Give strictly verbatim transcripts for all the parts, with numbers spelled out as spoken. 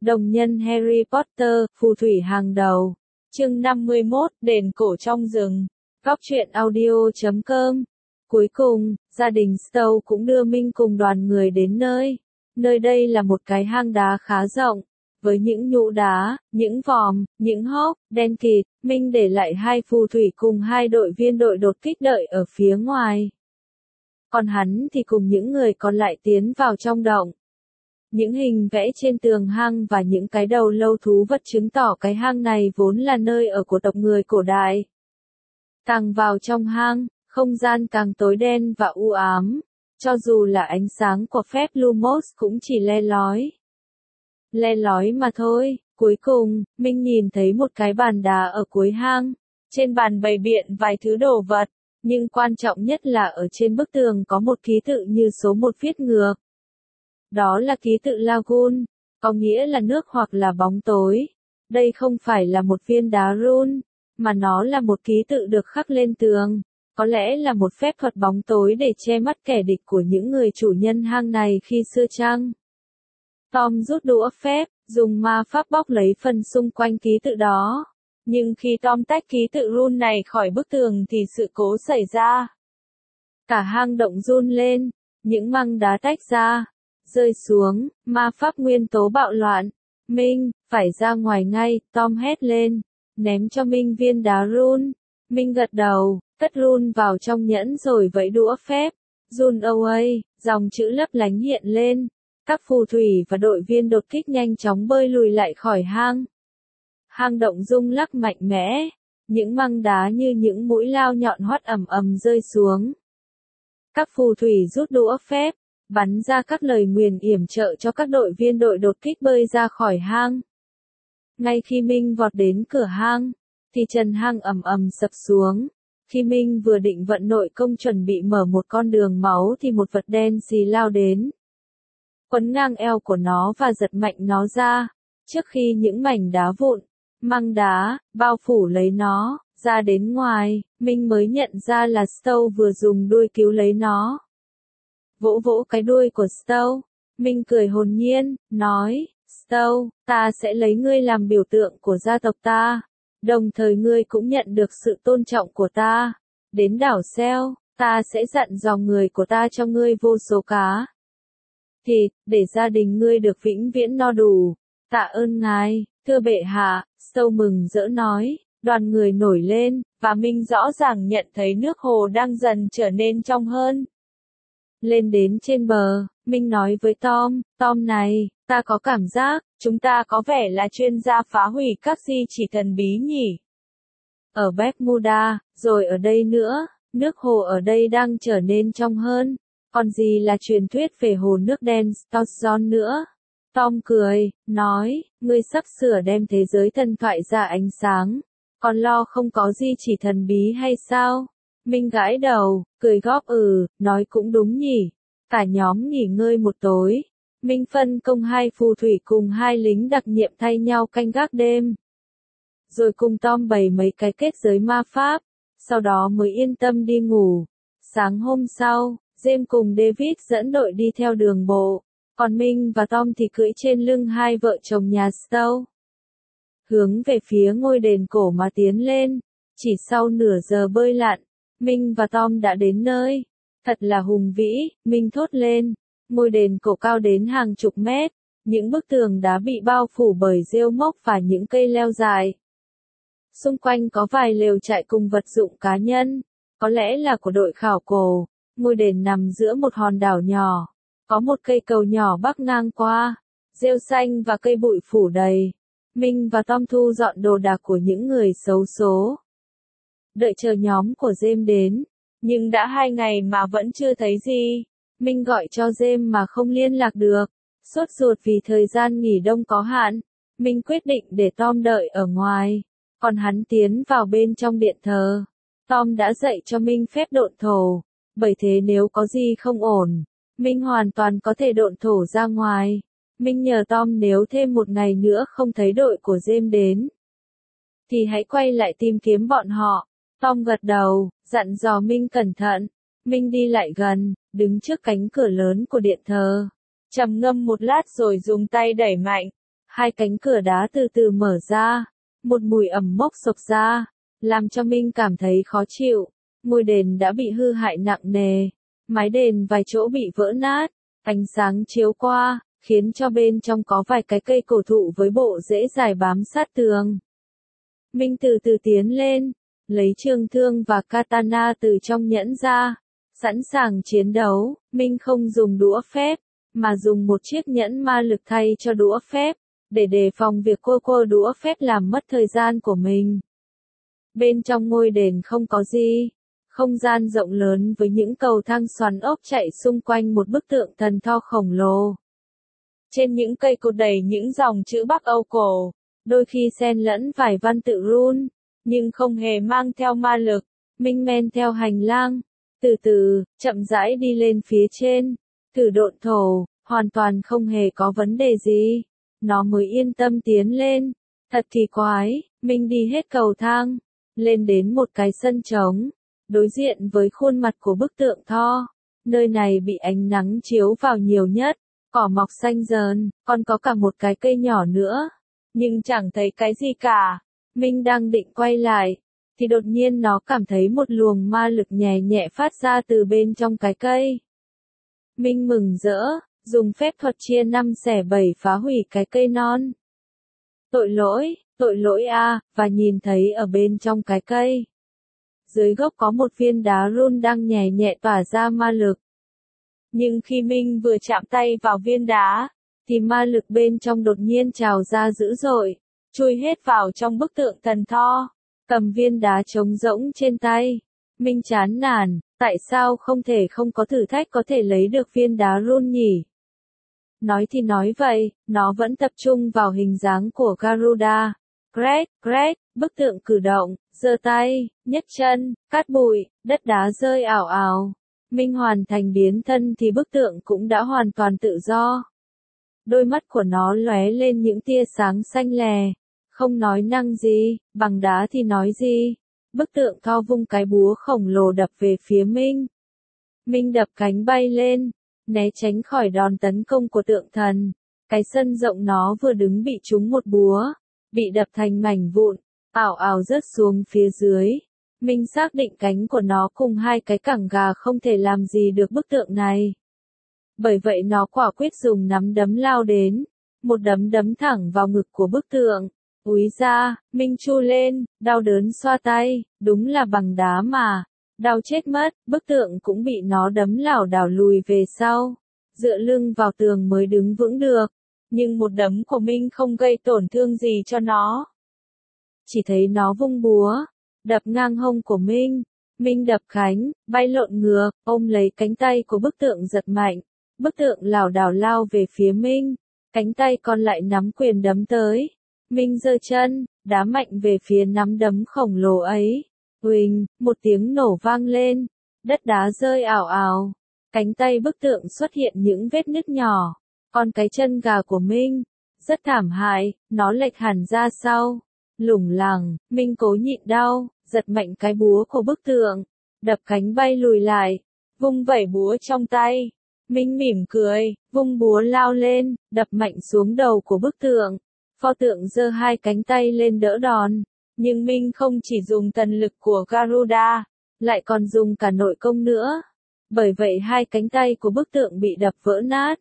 Đồng nhân Harry Potter, phù thủy hàng đầu. Chương năm mươi mốt, đền cổ trong rừng. Góc truyện audio chấm com. Cuối cùng, gia đình Stowe cũng đưa Minh cùng đoàn người đến nơi. Nơi đây là một cái hang đá khá rộng, với những nhũ đá, những vòm, những hốc, đen kịt. Minh để lại hai phù thủy cùng hai đội viên đội đột kích đợi ở phía ngoài. Còn hắn thì cùng những người còn lại tiến vào trong động. Những hình vẽ trên tường hang và những cái đầu lâu thú vật chứng tỏ cái hang này vốn là nơi ở của tộc người cổ đại. Càng vào trong hang, không gian càng tối đen và u ám, cho dù là ánh sáng của phép Lumos cũng chỉ le lói. Le lói mà thôi. Cuối cùng, Minh nhìn thấy một cái bàn đá ở cuối hang. Trên bàn bày biện vài thứ đồ vật, nhưng quan trọng nhất là ở trên bức tường có một ký tự như số một viết ngược. Đó là ký tự Lagoon, có nghĩa là nước hoặc là bóng tối. Đây không phải là một viên đá rune, mà nó là một ký tự được khắc lên tường. Có lẽ là một phép thuật bóng tối để che mắt kẻ địch của những người chủ nhân hang này khi xưa chăng? Tom rút đũa phép, dùng ma pháp bóc lấy phần xung quanh ký tự đó. Nhưng khi Tom tách ký tự rune này khỏi bức tường thì sự cố xảy ra. Cả hang động run lên, những măng đá tách ra, rơi xuống, ma pháp nguyên tố bạo loạn. Minh, phải ra ngoài ngay, Tom hét lên, ném cho Minh viên đá rune. Minh gật đầu, cất rune vào trong nhẫn rồi vẫy đũa phép. Rune away, dòng chữ lấp lánh hiện lên. Các phù thủy và đội viên đột kích nhanh chóng bơi lùi lại khỏi hang. Hang động rung lắc mạnh mẽ, những măng đá như những mũi lao nhọn hoắt ầm ầm rơi xuống. Các phù thủy rút đũa phép, bắn ra các lời nguyền yểm trợ cho các đội viên đội đột kích bơi ra khỏi hang. Ngay khi Minh vọt đến cửa hang, thì trần hang ầm ầm sập xuống. Khi Minh vừa định vận nội công chuẩn bị mở một con đường máu thì một vật đen xì lao đến. Quấn ngang eo của nó và giật mạnh nó ra, trước khi những mảnh đá vụn, măng đá, bao phủ lấy nó, ra đến ngoài, Minh mới nhận ra là Stowe vừa dùng đuôi cứu lấy nó. Vỗ vỗ cái đuôi của Stowe, Minh cười hồn nhiên, nói, Stowe, ta sẽ lấy ngươi làm biểu tượng của gia tộc ta, đồng thời ngươi cũng nhận được sự tôn trọng của ta. Đến đảo Seo, ta sẽ dặn dò người của ta cho ngươi vô số cá thịt, để gia đình ngươi được vĩnh viễn no đủ. Tạ ơn ngài, thưa bệ hạ, Stowe mừng rỡ nói. Đoàn người nổi lên, và Minh rõ ràng nhận thấy nước hồ đang dần trở nên trong hơn. Lên đến trên bờ, Minh nói với Tom, Tom này, ta có cảm giác, chúng ta có vẻ là chuyên gia phá hủy các di chỉ thần bí nhỉ. Ở Bermuda, rồi ở đây nữa, nước hồ ở đây đang trở nên trong hơn. Còn gì là truyền thuyết về hồ nước đen Stourjon nữa? Tom cười, nói, ngươi sắp sửa đem thế giới thần thoại ra ánh sáng. Còn lo không có gì chỉ thần bí hay sao? Minh gãi đầu, cười góp ừ, nói cũng đúng nhỉ. Cả nhóm nghỉ ngơi một tối. Minh phân công hai phù thủy cùng hai lính đặc nhiệm thay nhau canh gác đêm. Rồi cùng Tom bày mấy cái kết giới ma pháp. Sau đó mới yên tâm đi ngủ. Sáng hôm sau, James cùng David dẫn đội đi theo đường bộ, còn Minh và Tom thì cưỡi trên lưng hai vợ chồng nhà Stowe. Hướng về phía ngôi đền cổ mà tiến lên, chỉ sau nửa giờ bơi lặn, Minh và Tom đã đến nơi. Thật là hùng vĩ, Minh thốt lên. Ngôi đền cổ cao đến hàng chục mét, những bức tường đá bị bao phủ bởi rêu mốc và những cây leo dài. Xung quanh có vài lều trại cùng vật dụng cá nhân, có lẽ là của đội khảo cổ. Ngôi đền nằm giữa một hòn đảo nhỏ, có một cây cầu nhỏ bắc ngang qua, rêu xanh và cây bụi phủ đầy. Minh và Tom thu dọn đồ đạc của những người xấu số. Đợi chờ nhóm của James đến, nhưng đã hai ngày mà vẫn chưa thấy gì. Minh gọi cho James mà không liên lạc được, sốt ruột vì thời gian nghỉ đông có hạn. Minh quyết định để Tom đợi ở ngoài, còn hắn tiến vào bên trong điện thờ. Tom đã dạy cho Minh phép độn thổ. Bởi thế nếu có gì không ổn, Minh hoàn toàn có thể độn thổ ra ngoài. Minh nhờ Tom nếu thêm một ngày nữa không thấy đội của James đến, thì hãy quay lại tìm kiếm bọn họ. Tom gật đầu, dặn dò Minh cẩn thận. Minh đi lại gần, đứng trước cánh cửa lớn của điện thờ. Trầm ngâm một lát rồi dùng tay đẩy mạnh. Hai cánh cửa đá từ từ mở ra, một mùi ẩm mốc xộc ra, làm cho Minh cảm thấy khó chịu. Ngôi đền đã bị hư hại nặng nề, mái đền vài chỗ bị vỡ nát, ánh sáng chiếu qua, khiến cho bên trong có vài cái cây cổ thụ với bộ rễ dài bám sát tường. Minh từ từ tiến lên, lấy trường thương và katana từ trong nhẫn ra, sẵn sàng chiến đấu. Minh không dùng đũa phép, mà dùng một chiếc nhẫn ma lực thay cho đũa phép, để đề phòng việc cô cô đũa phép làm mất thời gian của mình. Bên trong ngôi đền không có gì, không gian rộng lớn với những cầu thang xoắn ốc chạy xung quanh một bức tượng thần Thor khổng lồ. Trên những cây cột đầy những dòng chữ Bắc Âu cổ, đôi khi xen lẫn vài văn tự rune, nhưng không hề mang theo ma lực. Minh men theo hành lang, từ từ, chậm rãi đi lên phía trên, thử độn thổ, hoàn toàn không hề có vấn đề gì. Nó mới yên tâm tiến lên. Thật kỳ quái, Minh đi hết cầu thang, lên đến một cái sân trống, đối diện với khuôn mặt của bức tượng Thor. Nơi này bị ánh nắng chiếu vào nhiều nhất, cỏ mọc xanh dờn, còn có cả một cái cây nhỏ nữa, nhưng chẳng thấy cái gì cả. Minh đang định quay lại, thì đột nhiên nó cảm thấy một luồng ma lực nhẹ nhẹ phát ra từ bên trong cái cây. Minh mừng rỡ, dùng phép thuật chia năm xẻ bảy phá hủy cái cây non. Tội lỗi, tội lỗi a, và nhìn thấy ở bên trong cái cây, dưới gốc có một viên đá rune đang nhẹ nhẹ tỏa ra ma lực. Nhưng khi Minh vừa chạm tay vào viên đá, thì ma lực bên trong đột nhiên trào ra dữ dội, chui hết vào trong bức tượng thần Thor. Cầm viên đá trống rỗng trên tay, Minh chán nản, tại sao không thể không có thử thách có thể lấy được viên đá rune nhỉ? Nói thì nói vậy, nó vẫn tập trung vào hình dáng của Garuda. Great, great, bức tượng cử động, giơ tay, nhấc chân, cát bụi, đất đá rơi ảo ảo. Minh hoàn thành biến thân thì bức tượng cũng đã hoàn toàn tự do. Đôi mắt của nó lóe lên những tia sáng xanh lè, không nói năng gì, bằng đá thì nói gì. Bức tượng Thor vung cái búa khổng lồ đập về phía Minh. Minh đập cánh bay lên, né tránh khỏi đòn tấn công của tượng thần. Cái sân rộng nó vừa đứng bị trúng một búa, bị đập thành mảnh vụn, ảo ảo rớt xuống phía dưới. Minh xác định cánh của nó cùng hai cái cẳng gà không thể làm gì được bức tượng này. Bởi vậy nó quả quyết dùng nắm đấm lao đến, một đấm đấm thẳng vào ngực của bức tượng. Úi ra, Minh chu lên, đau đớn xoa tay, đúng là bằng đá mà. Đau chết mất, bức tượng cũng bị nó đấm lảo đảo lùi về sau, dựa lưng vào tường mới đứng vững được. Nhưng một đấm của Minh không gây tổn thương gì cho nó. Chỉ thấy nó vung búa, đập ngang hông của Minh. Minh đập cánh, bay lộn ngược, ôm lấy cánh tay của bức tượng giật mạnh. Bức tượng lảo đảo lao về phía Minh, cánh tay còn lại nắm quyền đấm tới. Minh giơ chân, đá mạnh về phía nắm đấm khổng lồ ấy. Huỳnh, một tiếng nổ vang lên, đất đá rơi ảo ảo. Cánh tay bức tượng xuất hiện những vết nứt nhỏ, còn cái chân gà của Minh, rất thảm hại, nó lệch hẳn ra sau. Lủng lẳng, Minh cố nhịn đau, giật mạnh cái búa của bức tượng, đập cánh bay lùi lại, vung vẩy búa trong tay. Minh mỉm cười, vung búa lao lên, đập mạnh xuống đầu của bức tượng. Pho tượng giơ hai cánh tay lên đỡ đòn, nhưng Minh không chỉ dùng thần lực của Garuda, lại còn dùng cả nội công nữa. Bởi vậy hai cánh tay của bức tượng bị đập vỡ nát.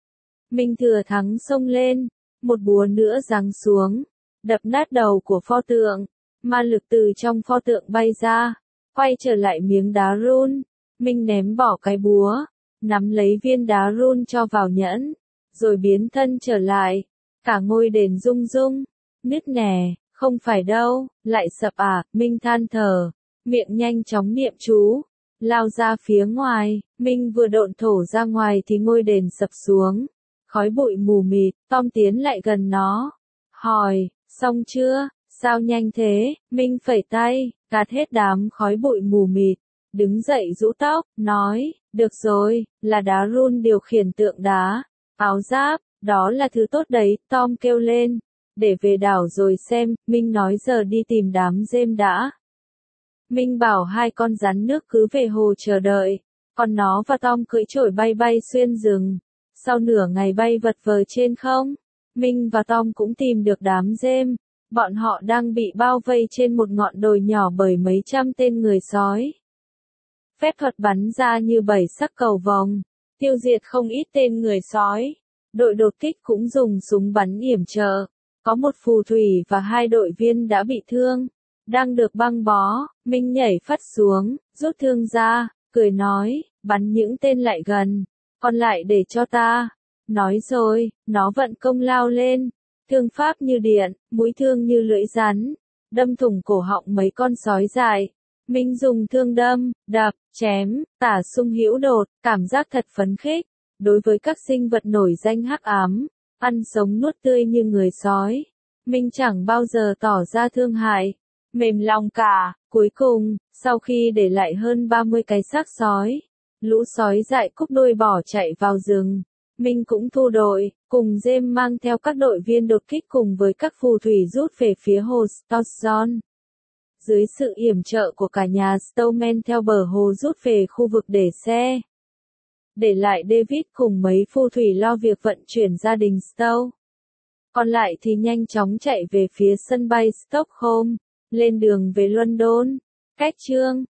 Minh thừa thắng xông lên, một búa nữa giáng xuống, đập nát đầu của pho tượng. Ma lực từ trong pho tượng bay ra, quay trở lại miếng đá rune. Minh ném bỏ cái búa, nắm lấy viên đá rune cho vào nhẫn, rồi biến thân trở lại. Cả ngôi đền rung rung, nứt nẻ, không phải đâu, lại sập à, Minh than thở, miệng nhanh chóng niệm chú, lao ra phía ngoài. Minh vừa độn thổ ra ngoài thì ngôi đền sập xuống, khói bụi mù mịt. Tom tiến lại gần nó, hỏi, xong chưa, sao nhanh thế? Minh phẩy tay, gạt hết đám khói bụi mù mịt, đứng dậy rũ tóc, nói, được rồi, là đá rune điều khiển tượng đá, áo giáp, đó là thứ tốt đấy. Tom kêu lên, để về đảo rồi xem. Minh nói giờ đi tìm đám dêm đã. Minh bảo hai con rắn nước cứ về hồ chờ đợi, còn nó và Tom cưỡi chổi bay bay xuyên rừng. Sau nửa ngày bay vật vờ trên không, Minh và Tom cũng tìm được đám James. Bọn họ đang bị bao vây trên một ngọn đồi nhỏ bởi mấy trăm tên người sói. Phép thuật bắn ra như bảy sắc cầu vồng, tiêu diệt không ít tên người sói. Đội đột kích cũng dùng súng bắn yểm trợ. Có một phù thủy và hai đội viên đã bị thương. Đang được băng bó, Minh nhảy phắt xuống, rút thương ra, cười nói, bắn những tên lại gần, còn lại để cho ta. Nói rồi, nó vận công lao lên. Thương pháp như điện, mũi thương như lưỡi rắn, đâm thủng cổ họng mấy con sói dài. Minh dùng thương đâm, đập, chém, tả sung hữu đột, cảm giác thật phấn khích. Đối với các sinh vật nổi danh hắc ám, ăn sống nuốt tươi như người sói, Minh chẳng bao giờ tỏ ra thương hại, mềm lòng cả. Cuối cùng, sau khi để lại hơn ba mươi cái xác sói, lũ sói dại cúp đuôi bỏ chạy vào rừng. Minh cũng thu đội, cùng James mang theo các đội viên đột kích cùng với các phù thủy rút về phía hồ Stockton. Dưới sự yểm trợ của cả nhà Stowman theo bờ hồ rút về khu vực để xe. Để lại David cùng mấy phù thủy lo việc vận chuyển gia đình Stow. Còn lại thì nhanh chóng chạy về phía sân bay Stockholm, lên đường về London. Cách chương